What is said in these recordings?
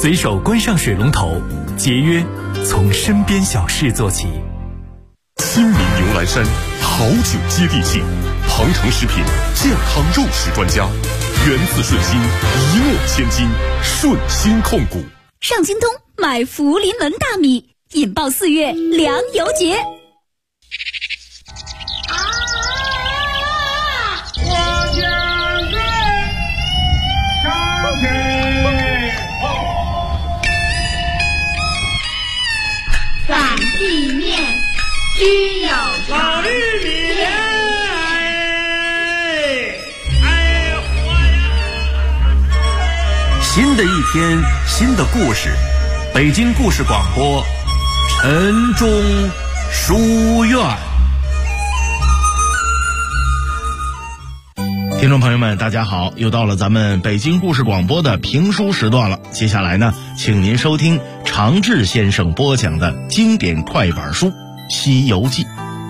随手关上水龙头，节约从身边小事做起。 新民牛栏山好酒接地气，鹏程食品健康肉食专家，源自顺心，一诺千金，顺心控股。 上京东买福临门大米，引爆4月粮油节。 擀地面需要老玉米莲， 新的一天，新的故事，北京故事广播，晨钟书院。 听众朋友们大家好，又到了咱们北京故事广播的评书时段了。接下来呢，请您收听常志先生播讲的经典快板书《西游记》。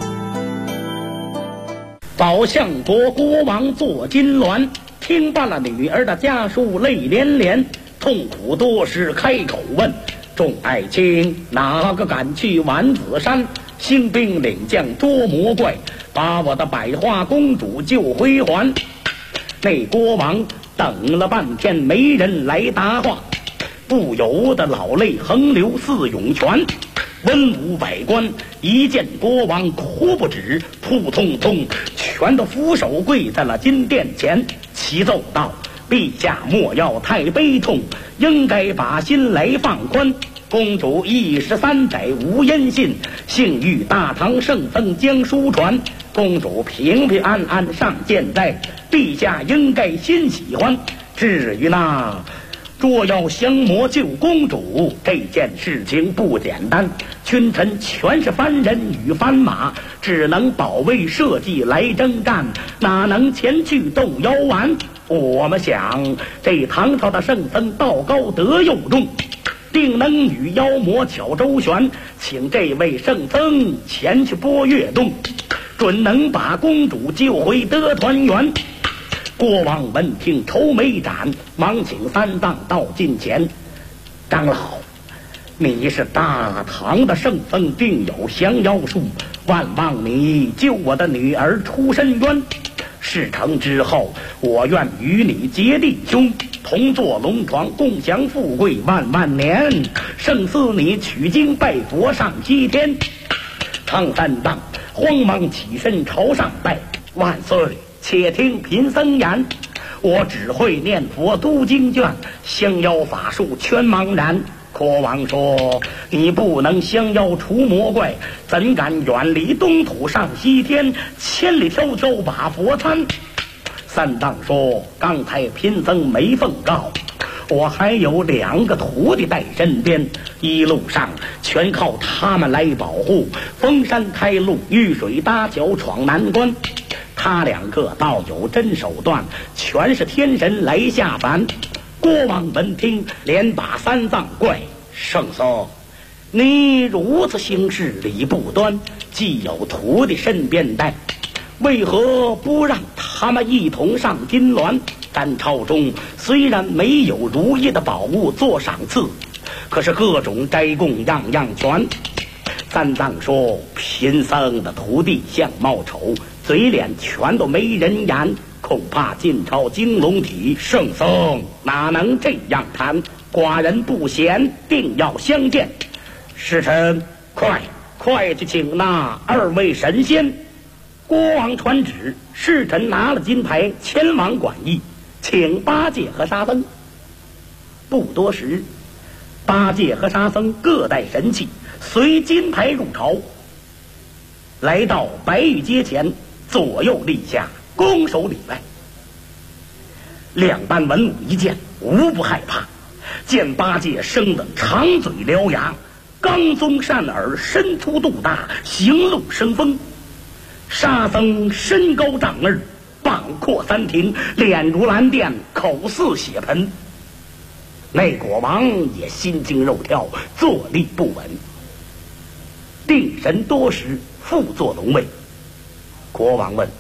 宝相国国王坐金銮，听罢了女儿的家书，泪连连，痛苦多时开口问：众爱卿，哪个敢去丸子山，兴兵领将捉魔怪，把我的百花公主救回还？那国王等了半天，没人来答话，不由得老泪横流似涌泉。文武百官一见国王哭不止，扑通通全都俯首跪在了金殿前，齐奏道：陛下莫要太悲痛，应该把心来放宽。公主13载无音信，幸遇大唐圣僧将书传，公主平平安安上现在，陛下应该心喜欢。至于那捉妖降魔救公主，这件事情不简单，群臣全是番人与番马，只能保卫社稷来征战，哪能前去斗妖丸？我们想，这唐朝的圣僧道高德又重，定能与妖魔巧周旋，请这位圣僧前去拨月洞，准能把公主救回得团圆。国王闻听愁眉展，忙请三藏到近前：长老，你是大唐的圣僧，定有降妖术，万望你救我的女儿出深渊。事成之后，我愿与你结弟兄，同坐龙床，共享富贵万万年。胜似你取经拜佛上西天。唐三藏慌忙起身朝上拜：万岁！且听贫僧言，我只会念佛读经卷，降妖法术全茫然。国王说：你不能降妖除魔怪，怎敢远离东土上西天，千里迢迢把佛参？三藏说：刚才贫僧没奉告，我还有2个徒弟在身边，一路上全靠他们来保护，封山开路，遇水搭桥，闯难关。他2个倒有真手段，全是天神来下凡。国王闻听，连把三藏怪：圣僧，你如此行事理不端，既有徒弟身边带，为何不让他们一同上金銮？咱朝中虽然没有如意的宝物做赏赐，可是各种斋供样样全。三藏说：贫僧的徒弟相貌丑，嘴脸全都没人言，恐怕进朝金龙体，圣僧哪能这样谈？寡人不嫌，定要相见。使臣快去请那2位神仙。国王传旨，使臣拿了金牌前往馆驿，请八戒和沙僧。不多时，八戒和沙僧各带神器，随金牌入朝，来到白玉阶前，左右立下，拱手礼拜。2班文武一见，无不害怕。见八戒生得长嘴獠牙，刚宗善耳，身粗肚大，行路生风。沙僧身高丈2，膀阔3庭，脸如蓝靛，口似血盆。那国王也心惊肉跳，坐立不稳。定神多时，复坐龙位。国王问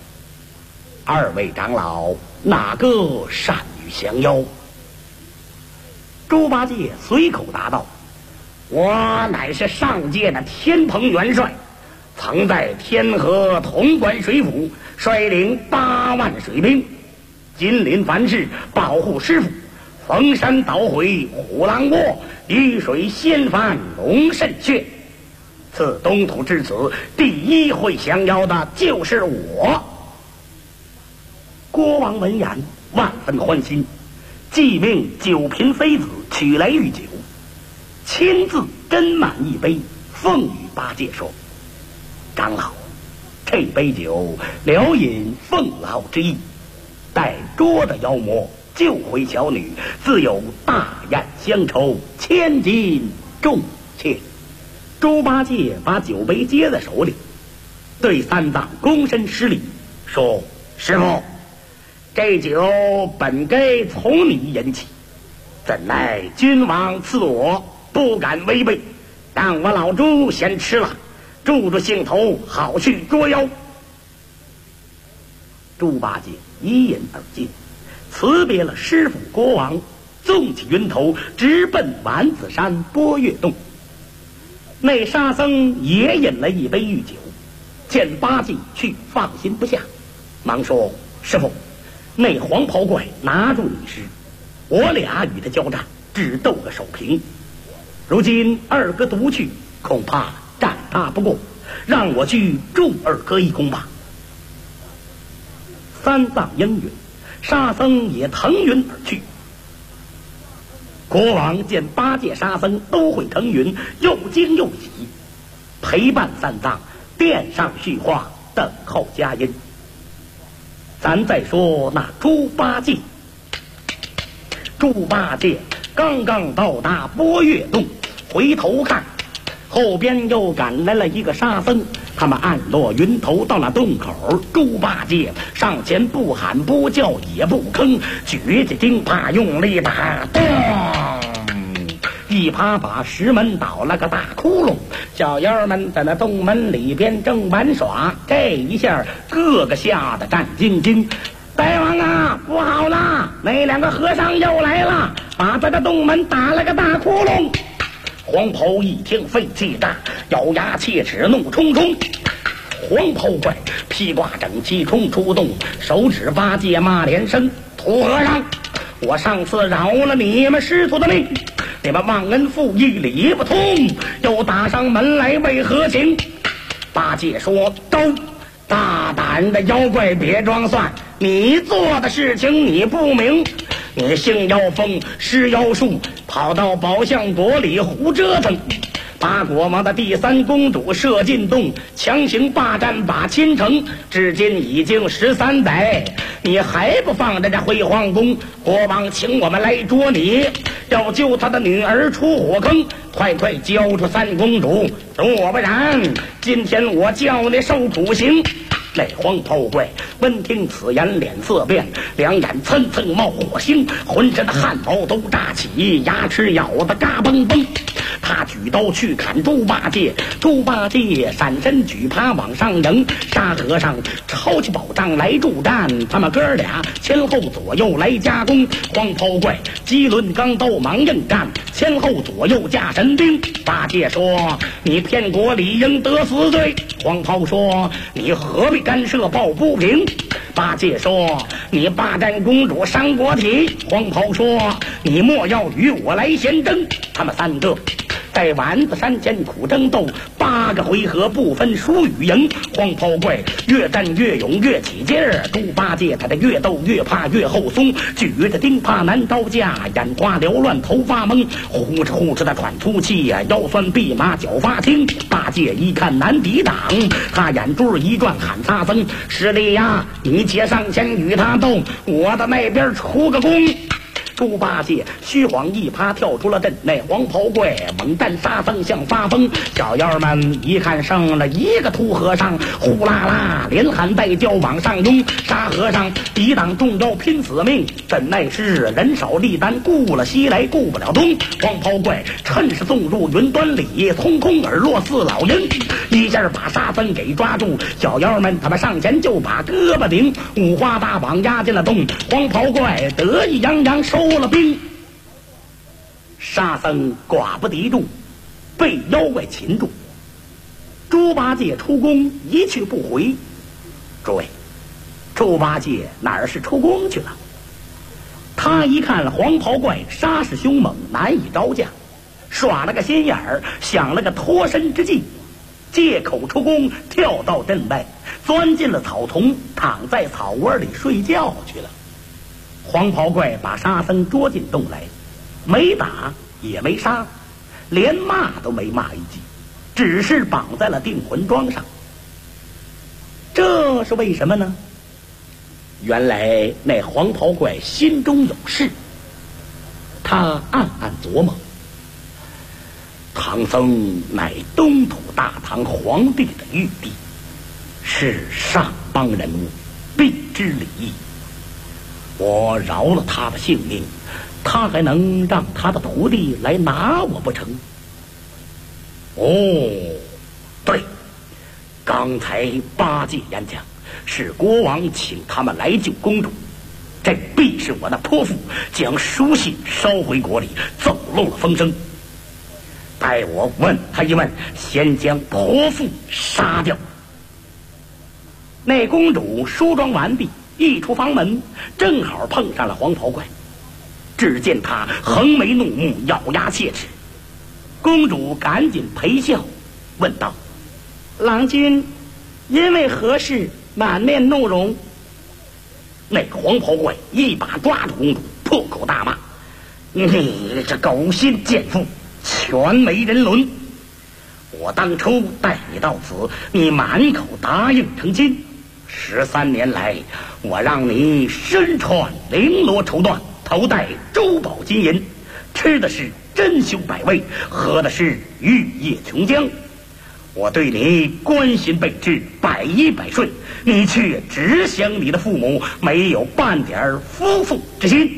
：2位长老，哪个善于降妖？ 猪八戒随口答道：“我乃是上界的天蓬元帅，曾在天河统管水府，率领8万水兵，金临凡事，保护师傅，逢山捣毁虎狼窝，雨水掀翻龙神穴。此东土之子，第一会降妖的就是我。”国王闻言万分欢心，即命九嫔妃子取来御酒，亲自斟满一杯，奉与八戒说：“长老，这杯酒聊饮奉老之意，待捉的妖魔，救回小女，自有大宴乡愁，千金重切。”猪八戒把酒杯接在手里，对三藏躬身施礼，说：“师父，这酒本该从你饮起，怎奈君王赐我，不敢违背，让我老猪先吃了，助助兴头，好去捉妖。”猪八戒一饮而尽，辞别了师傅国王，纵起云头，直奔丸子山波月洞。那沙僧也饮了一杯御酒，见八戒去放心不下，忙说：“师傅，那黄袍怪拿住你时，我俩与他交战，只斗个手平。如今二哥独去，恐怕战他不过，让我去助二哥一功吧。”三藏应允，沙僧也腾云而去。国王见八戒沙僧都会腾云，又惊又喜，陪伴三藏殿上叙话，等候佳音。咱再说那猪八戒。猪八戒刚刚到达波月洞，回头看，后边又赶来了一个沙僧。他们按落云头到了洞口，猪八戒上前不喊不叫也不吭，举起钉耙用力打，咚！一耙把石门倒了个大窟窿。小妖们在那洞门里边正玩耍，这一下个个吓得战兢兢。大王啊，不好了，那两个和尚又来了，把他的洞门打了个大窟窿。黄袍一听肺气大，咬牙切齿怒冲冲。黄袍怪披挂整齐冲出洞，手指八戒骂连声：“土和尚，我上次饶了你们师徒的命，你们忘恩负义理不通，又打上门来为何情？”八戒说：“都大胆的妖怪，别装蒜，你做的事情你不明，你信妖风施妖术，跑到宝象国里胡折腾，把国王的第三公主射进洞，强行霸占把亲城，至今已经13载，你还不放在这辉煌宫？国王请我们来捉你，要救他的女儿出火坑，快交出三公主，若不然今天我叫你受苦刑。”那黄袍怪闻听此言，脸色变，两眼蹭蹭冒火星，浑身的汗毛都炸起，牙齿咬得嘎嘣嘣。他举刀去砍猪八戒，猪八戒闪身举耙往上迎，沙和尚抄起宝杖来助战，他们哥俩前后左右来夹攻。黄袍怪机抡钢刀忙应战，前后左右架神兵。八戒说：“你骗国理应得死罪。”黄袍说：“你何必干涉抱不平？”八戒说：“你霸占公主伤国体。”黄袍说：“你莫要与我来闲争。”他们三个在丸子山前苦争斗8个回合，不分输与赢。黄袍怪越战越勇，越起劲儿。猪八戒他的越斗越怕，越后松，举着钉耙难招架，眼花缭乱，头发懵，呼哧呼哧的喘粗气呀，腰酸臂麻，脚发青。八戒一看难抵挡，他眼珠一转，喊沙僧：“师弟呀，你且上前与他斗，我的那边出个功。”猪八戒虚晃一耙跳出了阵内，黄袍怪猛战沙僧像发疯。小妖们一看剩了一个秃和尚，呼啦啦连喊带叫往上拥。沙和尚抵挡众妖拼死命，怎奈是人少力单，顾了西来顾不了东。黄袍怪趁势送入云端里，空空而落似老鹰，一下把沙僧给抓住。小妖们他们上前就把胳膊顶，五花大绑压进了洞。黄袍怪得意洋洋收了兵。 沙僧寡不敌众，被妖怪擒住。猪八戒出宫一去不回。诸位，猪八戒哪儿是出宫去了？他一看黄袍怪杀势凶猛，难以招架，耍了个心眼儿，想了个脱身之计，借口出宫，跳到阵外，钻进了草丛，躺在草窝里睡觉去了。黄袍怪把沙僧捉进洞来，没打也没杀，连骂都没骂一句，只是绑在了定魂桩上。这是为什么呢？原来那黄袍怪心中有事，他暗暗琢磨，唐僧乃东土大唐皇帝的玉帝，是上邦人物，必知礼义。我饶了他的性命，他还能让他的徒弟来拿我不成？哦，对，刚才八戒演讲是国王请他们来救公主，这必是我的泼妇将书信捎回国里，走漏了风声。待我问他一问，先将泼妇杀掉。那公主梳妆完毕，一出房门，正好碰上了黄袍怪。只见他横眉怒目，咬牙切齿。公主赶紧陪笑，问道：“郎君，因为何事满面怒容？”那黄袍怪一把抓住公主，破口大骂：“你这狗心贱妇，全没人伦！我当初带你到此，你满口答应成亲。13年来，我让你身穿绫罗绸缎，头戴珠宝金银，吃的是珍馐百味，喝的是玉液琼浆。我对你关心备至，百依百顺，你却只想你的父母，没有半点夫妇之心。”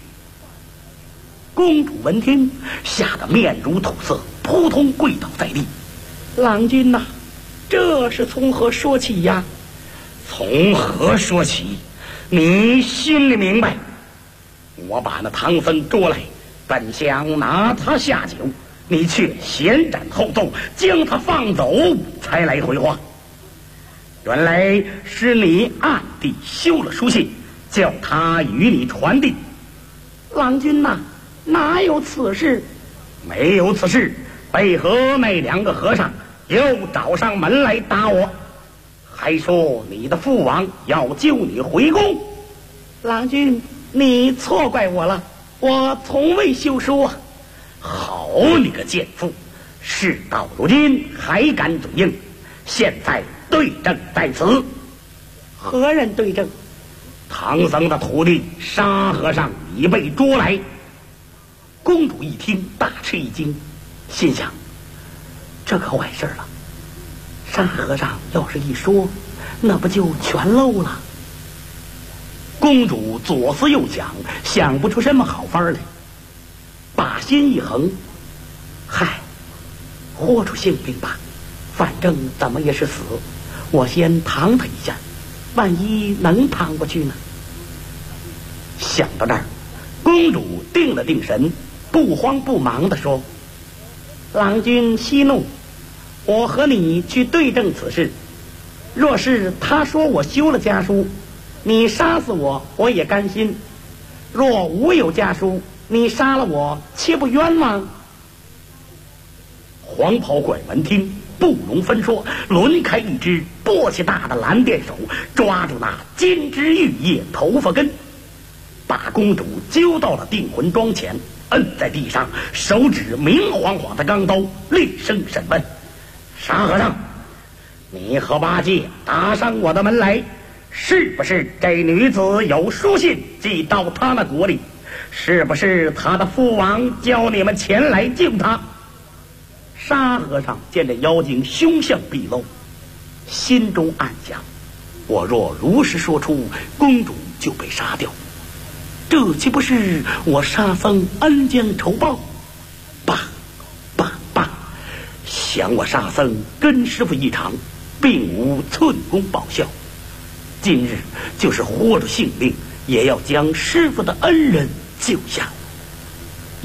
公主闻听，吓得面如土色，扑通跪倒在地。“郎君呐，这是从何说起呀？”“从何说起？你心里明白。我把那唐僧捉来，本想拿他下酒，你却先斩后奏，将他放走，才来回话。原来是你暗地修了书信，叫他与你传递。”“郎君呐，哪有此事？”“没有此事，为何那2个和尚又找上门来打我？还说你的父王要救你回宫。”“郎君，你错怪我了，我从未修书啊。”“好你个贱妇，事到如今还敢嘴硬！现在对证在此。”“何人对证？”“唐僧的徒弟沙和尚已被捉来。”公主一听大吃一惊，心想：这可坏事了。沙和尚要是一说，那不就全漏了？公主左思右想，想不出什么好法来，把心一横，嗨，豁出性命吧，反正怎么也是死，我先趟他一下，万一能趟过去呢？想到这儿，公主定了定神，不慌不忙地说：“郎君息怒，我和你去对证此事。若是他说我修了家书，你杀死我，我也甘心；若无有家书，你杀了我，岂不冤枉？”黄袍怪闻听，不容分说，抡开一只簸箕大的蓝靛手，抓住那金枝玉叶头发根，把公主揪到了定魂桩前，摁在地上，手指明晃晃的钢刀，厉声审问：“沙和尚，你和八戒打上我的门来，是不是这女子有书信寄到他那国里？是不是他的父王叫你们前来救他？”沙和尚见这妖精凶相毕露，心中暗想：我若如实说出，公主就被杀掉，这岂不是我沙僧恩将仇报？罢，想我沙僧跟师傅一场，并无寸功报效，今日就是豁出性命，也要将师傅的恩人救下。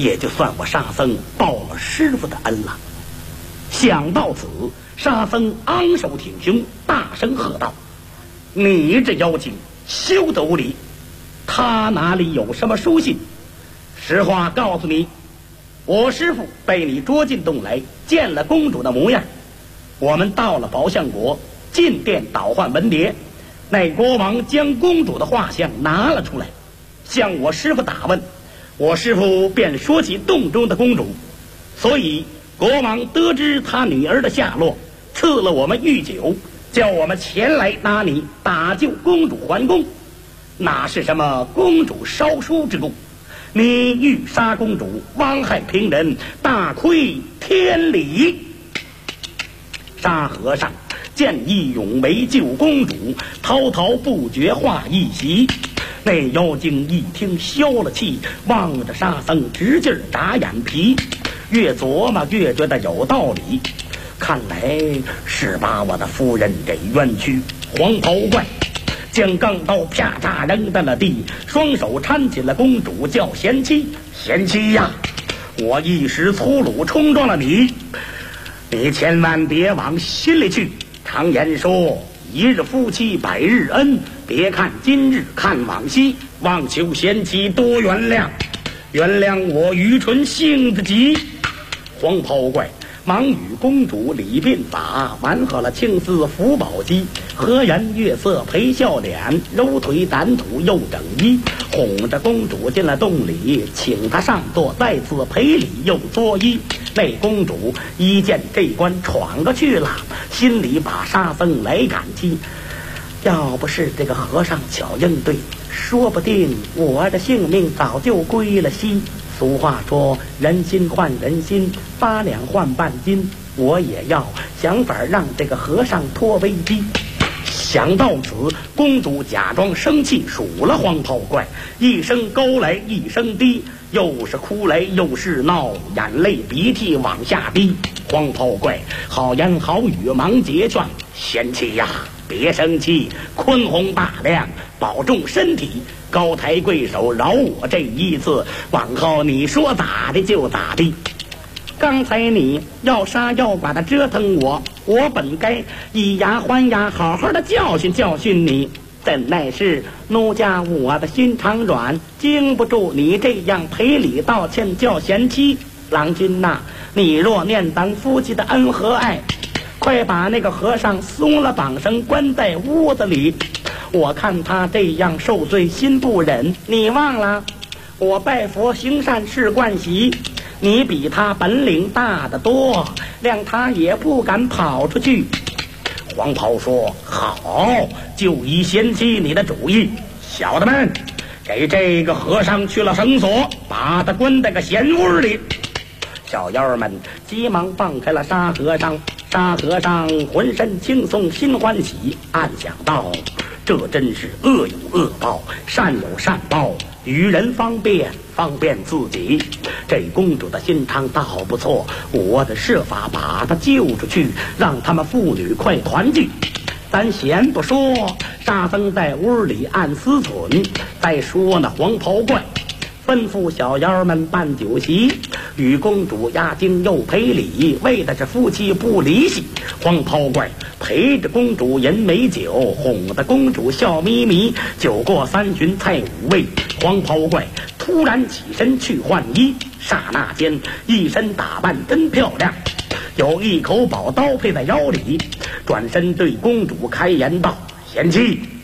也就算我沙僧报了师傅的恩了。想到此，沙僧昂首挺胸，大声喝道：你这妖精休得无礼！他哪里有什么书信？实话告诉你，我师傅被你捉进洞来，见了公主的模样。我们到了宝象国，进殿倒换文牒，那国王将公主的画像拿了出来，向我师傅打问。我师傅便说起洞中的公主，所以国王得知他女儿的下落，赐了我们御酒，叫我们前来拿你，打救公主还宫。哪是什么公主烧书之功？你欲杀公主，枉害平人，大亏天理。沙和尚见义勇为救公主，滔滔不绝话一席。那妖精一听消了气，望着沙僧直劲儿眨眼皮，越琢磨越觉得有道理，看来是把我的夫人给冤屈。黄袍怪将钢刀啪嚓扔在了地，双手搀起了公主，叫贤妻。贤妻呀，我一时粗鲁冲撞了你，你千万别往心里去。常言说，一日夫妻百日恩，别看今日看往昔，望求贤妻多原谅，原谅我愚蠢性子急。黄袍怪忙与公主理鬓发，玩喝了青丝福宝鸡，和颜悦色陪笑脸，揉腿掸土又整衣，哄着公主进了洞里，请她上座，再次赔礼又作揖。那公主一见这关闯过去了，心里把沙僧来感激，要不是这个和尚巧应对，说不定我的性命早就归了西。俗话说，人心换人心，8两换半斤，我也要想法让这个和尚脱危机。想到此，公主假装生气，数了黄袍怪，一声高来一声低，又是哭来又是闹，眼泪鼻涕往下滴。黄袍怪好言好语忙结劝，贤妻呀，别生气，宽宏大量，保重身体，高抬贵手，饶我这一次，往后你说咋的就咋的。刚才你要杀要剐的折腾我，我本该以牙还牙，好好的教训教训你，怎奈是奴家我的心肠软，经不住你这样赔礼道歉叫贤妻。郎君呐，你若念咱夫妻的恩和爱，快把那个和尚松了绑绳，关在屋子里，我看他这样受罪心不忍。你忘了我拜佛行善是惯习，你比他本领大得多，谅他也不敢跑出去。黄袍说：好，就依贤妻你的主意，小的们给这个和尚去了绳索，把他关在个闲屋里。小妖们急忙放开了沙和尚，沙和尚浑身轻松心欢喜，暗想到这真是恶有恶报，善有善报，与人方便方便自己。这公主的心肠倒不错，我得设法把她救出去，让他们父女快团聚。咱闲不说，沙僧在屋里暗思忖。再说那黄袍怪吩咐小妖们办酒席，与公主压惊又赔礼，为的是夫妻不离析。黄袍怪陪着公主饮美酒，哄得公主笑眯眯。酒过3巡菜5味，黄袍怪突然起身去换衣，刹那间一身打扮真漂亮，有一口宝刀配在腰里，转身对公主开言道：贤妻，